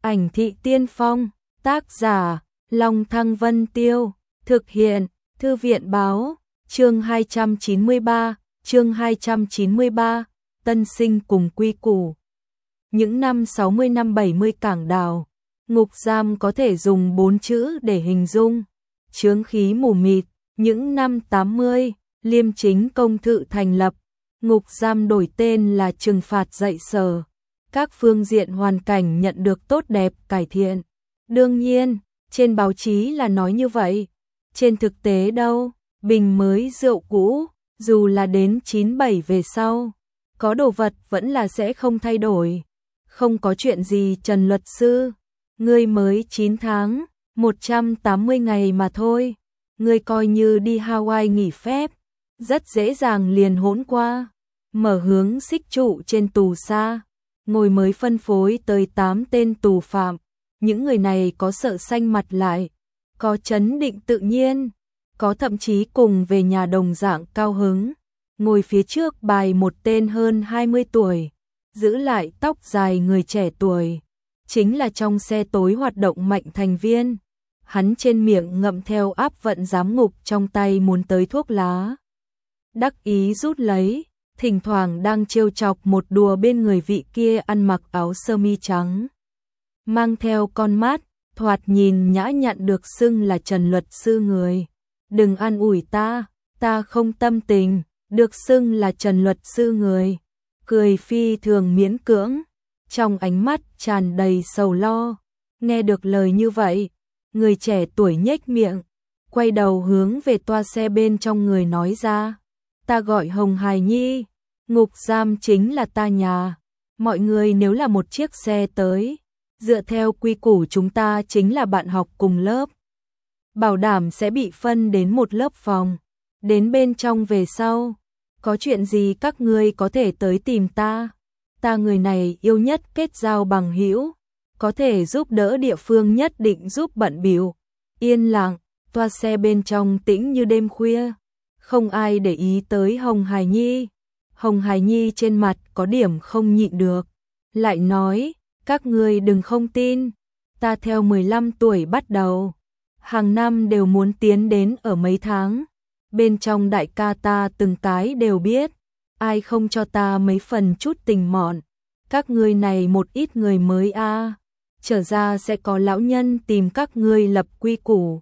Ảnh thị tiên phong, tác giả, Long Thăng Vân Tiêu, thực hiện, Thư viện báo, chương 293, tân sinh cùng quy củ. Những năm 60 năm 70 Cảng Đào, ngục giam có thể dùng 4 chữ để hình dung, chướng khí mù mịt. Những năm 80, Liêm Chính Công Thự thành lập, ngục giam đổi tên là trừng phạt dạy sở. Các phương diện hoàn cảnh nhận được tốt đẹp cải thiện. Đương nhiên, trên báo chí là nói như vậy. Trên thực tế đâu, bình mới rượu cũ, dù là đến 97 về sau, có đồ vật vẫn là sẽ không thay đổi. Không có chuyện gì Trần luật sư, ngươi mới 9 tháng, 180 ngày mà thôi. Ngươi coi như đi Hawaii nghỉ phép, rất dễ dàng liền hỗn qua. Mở hướng xích trụ trên tù xa, ngồi mới phân phối tới 8 tên tù phạm. Những người này có sợ xanh mặt lại, có chấn định tự nhiên, có thậm chí cùng về nhà đồng dạng cao hứng. Ngồi phía trước bài một tên hơn 20 tuổi, giữ lại tóc dài người trẻ tuổi, chính là trong xe tối hoạt động mạnh thành viên. Hắn trên miệng ngậm theo áp vận giám ngục, trong tay muốn tới thuốc lá. Đắc ý rút lấy, thỉnh thoảng đang trêu chọc một đùa bên người vị kia ăn mặc áo sơ mi trắng, mang theo con mắt, thoạt nhìn nhã nhặn được xưng là Trần luật sư người. Đừng an ủi ta không tâm tình, được xưng là Trần luật sư người. Cười phi thường miễn cưỡng, trong ánh mắt tràn đầy sầu lo. Nghe được lời như vậy, người trẻ tuổi nhếch miệng, quay đầu hướng về toa xe bên trong người nói ra. Ta gọi Hồng Hải Nhi, ngục giam chính là ta nhà. Mọi người nếu là một chiếc xe tới, dựa theo quy củ chúng ta chính là bạn học cùng lớp. Bảo đảm sẽ bị phân đến một lớp phòng. Đến bên trong về sau, có chuyện gì các ngươi có thể tới tìm ta. Ta người này yêu nhất kết giao bằng hữu, có thể giúp đỡ địa phương nhất định giúp bận bịu. Yên lặng, toa xe bên trong tĩnh như đêm khuya, không ai để ý tới Hồng Hải Nhi. Hồng Hải Nhi trên mặt có điểm không nhịn được, lại nói, các ngươi đừng không tin, ta theo 15 tuổi bắt đầu, hàng năm đều muốn tiến đến ở mấy tháng. Bên trong đại ca ta từng cái đều biết, ai không cho ta mấy phần chút tình mọn. Các ngươi này một ít người mới trở ra sẽ có lão nhân tìm các ngươi lập quy củ.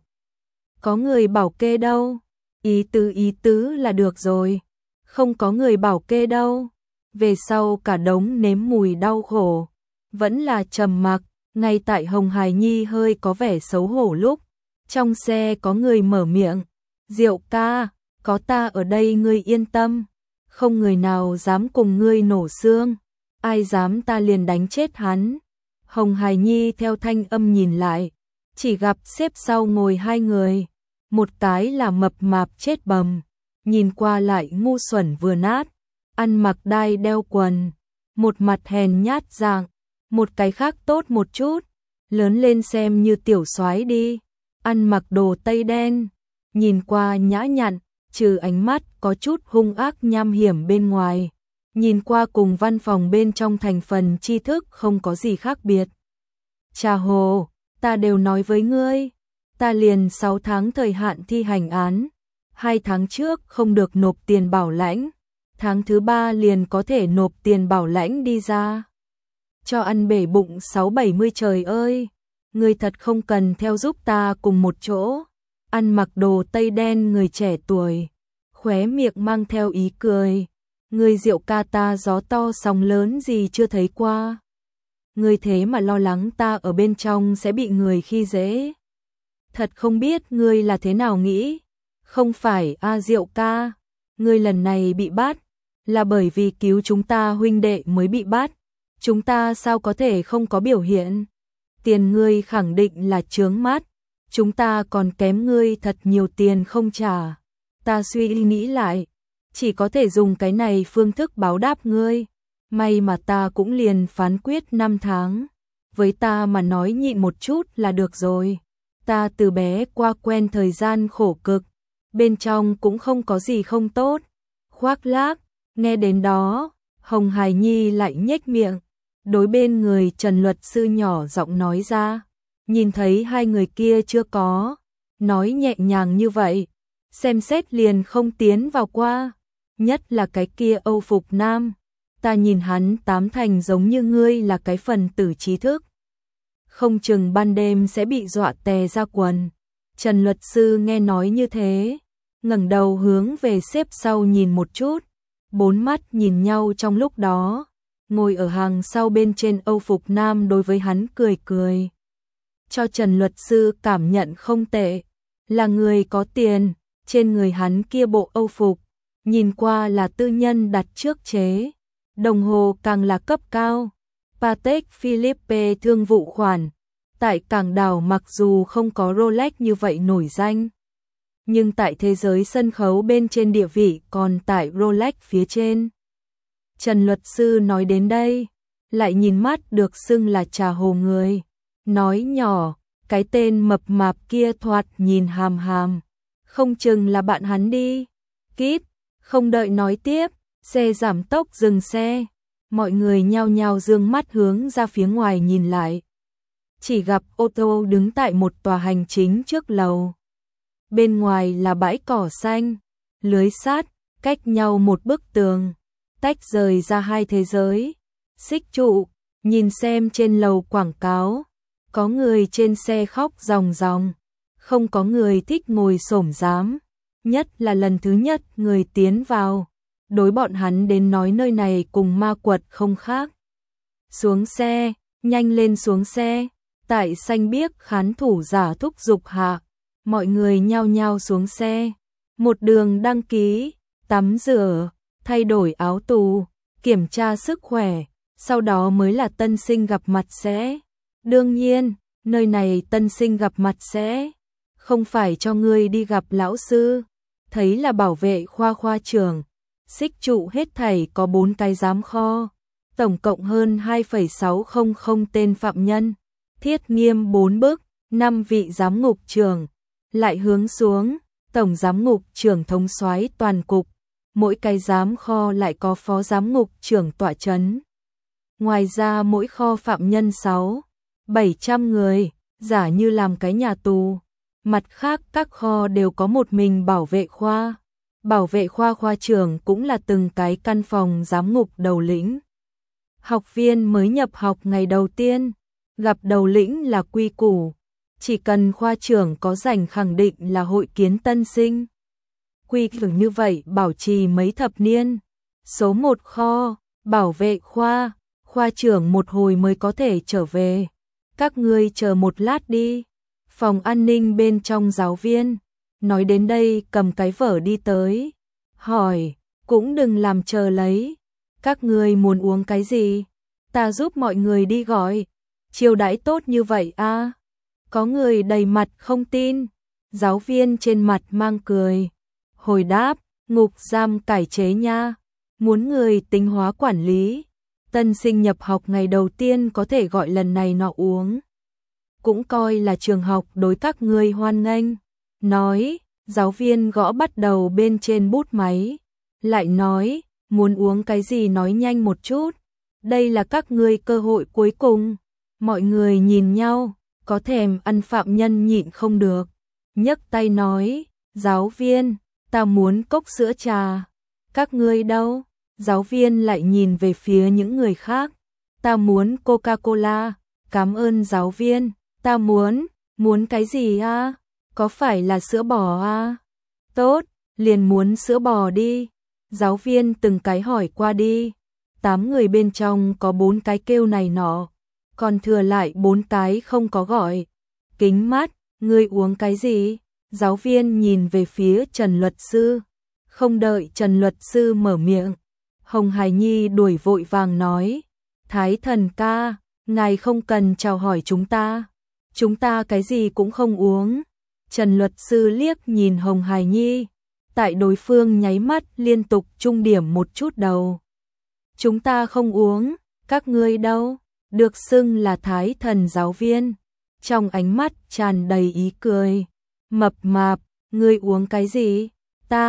Có người bảo kê đâu, ý tứ là được rồi. Không có người bảo kê đâu. Về sau cả đống nếm mùi đau khổ, vẫn là trầm mặc. Ngay tại Hồng Hải Nhi hơi có vẻ xấu hổ lúc, trong xe có người mở miệng. Diệu ca, có ta ở đây ngươi yên tâm, không người nào dám cùng ngươi nổ xương, ai dám ta liền đánh chết hắn. Hồng Hải Nhi theo thanh âm nhìn lại, chỉ gặp xếp sau ngồi hai người, một cái là mập mạp chết bầm, nhìn qua lại ngu xuẩn vừa nát, ăn mặc đai đeo quần, một mặt hèn nhát dạng, một cái khác tốt một chút, lớn lên xem như tiểu soái đi, ăn mặc đồ tây đen, nhìn qua nhã nhặn, trừ ánh mắt có chút hung ác nham hiểm bên ngoài, nhìn qua cùng văn phòng bên trong thành phần tri thức không có gì khác biệt. Trà hồ, ta đều nói với ngươi, ta liền 6 tháng thời hạn thi hành án, 2 tháng trước không được nộp tiền bảo lãnh, tháng thứ 3 liền có thể nộp tiền bảo lãnh đi ra. Cho ăn bể bụng 6-70 trời ơi, ngươi thật không cần theo giúp ta cùng một chỗ. Ăn mặc đồ tây đen người trẻ tuổi, khóe miệng mang theo ý cười. Ngươi Diệu ca ta gió to sóng lớn gì chưa thấy qua. Ngươi thế mà lo lắng ta ở bên trong sẽ bị người khi dễ. Thật không biết ngươi là thế nào nghĩ. Không phải Diệu ca, ngươi lần này bị bắt, là bởi vì cứu chúng ta huynh đệ mới bị bắt. Chúng ta sao có thể không có biểu hiện. Tiền ngươi khẳng định là chướng mắt. Chúng ta còn kém ngươi thật nhiều tiền không trả. Ta suy nghĩ lại, chỉ có thể dùng cái này phương thức báo đáp ngươi. May mà ta cũng liền phán quyết 5 tháng. Với ta mà nói nhịn một chút là được rồi. Ta từ bé qua quen thời gian khổ cực, bên trong cũng không có gì không tốt. Khoác lác, nghe đến đó, Hồng Hải Nhi lại nhếch miệng, đối bên người Trần luật sư nhỏ giọng nói ra, nhìn thấy hai người kia chưa có, nói nhẹ nhàng như vậy, xem xét liền không tiến vào qua, nhất là cái kia Âu phục nam, ta nhìn hắn tám thành giống như ngươi là cái phần tử trí thức. Không chừng ban đêm sẽ bị dọa tè ra quần. Trần luật sư nghe nói như thế, ngẩng đầu hướng về xếp sau nhìn một chút, bốn mắt nhìn nhau trong lúc đó, ngồi ở hàng sau bên trên Âu phục nam đối với hắn cười cười. Cho Trần luật sư cảm nhận không tệ, là người có tiền, trên người hắn kia bộ Âu phục, nhìn qua là tư nhân đặt trước chế, đồng hồ càng là cấp cao, Patek Philippe thương vụ khoản, tại Cảng Đảo mặc dù không có Rolex như vậy nổi danh, nhưng tại thế giới sân khấu bên trên địa vị còn tại Rolex phía trên. Trần luật sư nói đến đây, lại nhìn mắt được xưng là trà hồ người, nói nhỏ, cái tên mập mạp kia thoạt nhìn hàm hàm, không chừng là bạn hắn đi. Kíp, không đợi nói tiếp, xe giảm tốc dừng xe, mọi người nhao nhao dương mắt hướng ra phía ngoài nhìn lại. Chỉ gặp ô tô đứng tại một tòa hành chính trước lầu. Bên ngoài là bãi cỏ xanh, lưới sắt, cách nhau một bức tường, tách rời ra hai thế giới. Xích trụ, nhìn xem trên lầu quảng cáo, có người trên xe khóc ròng ròng, không có người thích ngồi xổm giám, nhất là lần thứ nhất người tiến vào, đối bọn hắn đến nói nơi này cùng ma quật không khác. Xuống xe, nhanh lên xuống xe, tại xanh biếc khán thủ giả thúc giục hạ, mọi người nhao nhao xuống xe, một đường đăng ký, tắm rửa, thay đổi áo tù, kiểm tra sức khỏe, sau đó mới là tân sinh gặp mặt sẽ. Đương nhiên, nơi này tân sinh gặp mặt sẽ không phải cho ngươi đi gặp lão sư, thấy là bảo vệ khoa trưởng. Xích trụ hết thảy có 4 cái giám kho, tổng cộng hơn 2,600 tên phạm nhân, thiết nghiêm 4 bức, 5 vị giám ngục trưởng, lại hướng xuống, tổng giám ngục trưởng thống soái toàn cục, mỗi cái giám kho lại có phó giám ngục trưởng tọa chấn. Ngoài ra mỗi kho phạm nhân 600-700 người, giả như làm cái nhà tù. Mặt khác các kho đều có một mình bảo vệ khoa. Bảo vệ khoa trưởng cũng là từng cái căn phòng giám ngục đầu lĩnh. Học viên mới nhập học ngày đầu tiên, gặp đầu lĩnh là quy củ, chỉ cần khoa trưởng có rảnh khẳng định là hội kiến tân sinh. Quy củ như vậy bảo trì mấy thập niên. Số 1 kho, bảo vệ khoa trưởng một hồi mới có thể trở về. Các ngươi chờ một lát đi. Phòng an ninh bên trong giáo viên, nói đến đây cầm cái vở đi tới, hỏi, cũng đừng làm chờ lấy, các ngươi muốn uống cái gì, ta giúp mọi người đi gọi, chiêu đãi tốt như vậy a? Có người đầy mặt không tin, giáo viên trên mặt mang cười, hồi đáp, ngục giam cải chế nha, muốn người tính hóa quản lý, tân sinh nhập học ngày đầu tiên có thể gọi lần này nọ uống. Cũng coi là trường học đối các ngươi hoan nghênh. Nói, giáo viên gõ bắt đầu bên trên bút máy. Lại nói, muốn uống cái gì nói nhanh một chút. Đây là các ngươi cơ hội cuối cùng. Mọi người nhìn nhau, có thèm ăn phạm nhân nhịn không được. Nhấc tay nói, giáo viên, ta muốn cốc sữa trà. Các ngươi đâu? Giáo viên lại nhìn về phía những người khác. Ta muốn Coca-Cola, cảm ơn giáo viên. Ta muốn cái gì a? Có phải là sữa bò a? Tốt, liền muốn sữa bò đi. Giáo viên từng cái hỏi qua đi. 8 người bên trong có 4 cái kêu này nọ, còn thừa lại 4 cái không có gọi. Kính mắt, ngươi uống cái gì? Giáo viên nhìn về phía Trần luật sư. Không đợi Trần luật sư mở miệng, Hồng Hải Nhi đuổi vội vàng nói, Thái thần ca, ngài không cần chào hỏi chúng ta cái gì cũng không uống. Trần luật sư liếc nhìn Hồng Hải Nhi, tại đối phương nháy mắt liên tục trung điểm một chút đầu. Chúng ta không uống, các ngươi đâu? Được xưng là thái thần giáo viên, trong ánh mắt tràn đầy ý cười. Mập mạp, ngươi uống cái gì?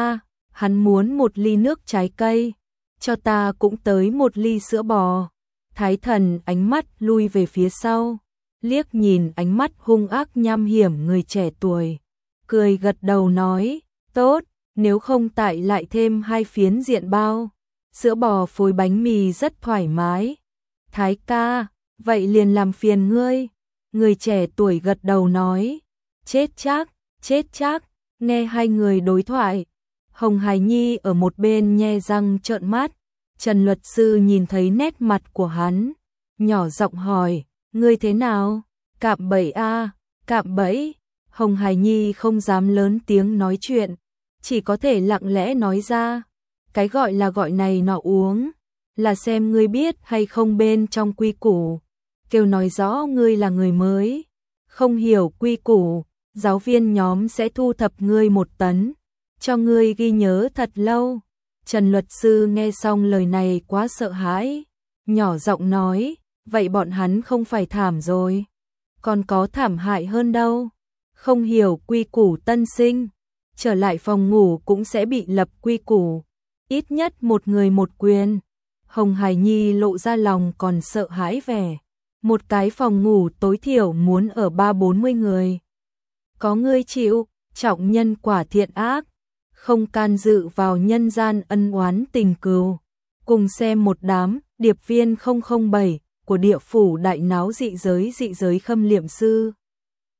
Hắn muốn một ly nước trái cây, cho ta cũng tới một ly sữa bò. Thái thần ánh mắt lui về phía sau, liếc nhìn ánh mắt hung ác nham hiểm người trẻ tuổi, cười gật đầu nói, tốt, nếu không tại lại thêm 2 phiến diện bao, sữa bò phối bánh mì rất thoải mái. Thái ca, vậy liền làm phiền ngươi. Người trẻ tuổi gật đầu nói, chết chắc, nghe hai người đối thoại. Hồng Hải Nhi ở một bên nhe răng trợn mắt, Trần luật sư nhìn thấy nét mặt của hắn, nhỏ giọng hỏi, ngươi thế nào? Cạm bẫy a, cạm bẫy. Hồng Hải Nhi không dám lớn tiếng nói chuyện, chỉ có thể lặng lẽ nói ra, cái gọi là gọi này nọ uống, là xem ngươi biết hay không bên trong quy củ, kêu nói rõ ngươi là người mới, không hiểu quy củ, giáo viên nhóm sẽ thu thập ngươi 1 tấn, cho ngươi ghi nhớ thật lâu. Trần luật sư nghe xong lời này quá sợ hãi, nhỏ giọng nói, vậy bọn hắn không phải thảm rồi, còn có thảm hại hơn đâu, không hiểu quy củ tân sinh, trở lại phòng ngủ cũng sẽ bị lập quy củ, ít nhất 1 người 1 quyền. Hồng Hải Nhi lộ ra lòng còn sợ hãi vẻ, một cái phòng ngủ tối thiểu muốn ở 30-40 người. Có ngươi chịu, trọng nhân quả thiện ác, không can dự vào nhân gian ân oán tình cừu. Cùng xem một đám điệp viên 007 của địa phủ đại náo dị giới khâm liệm sư.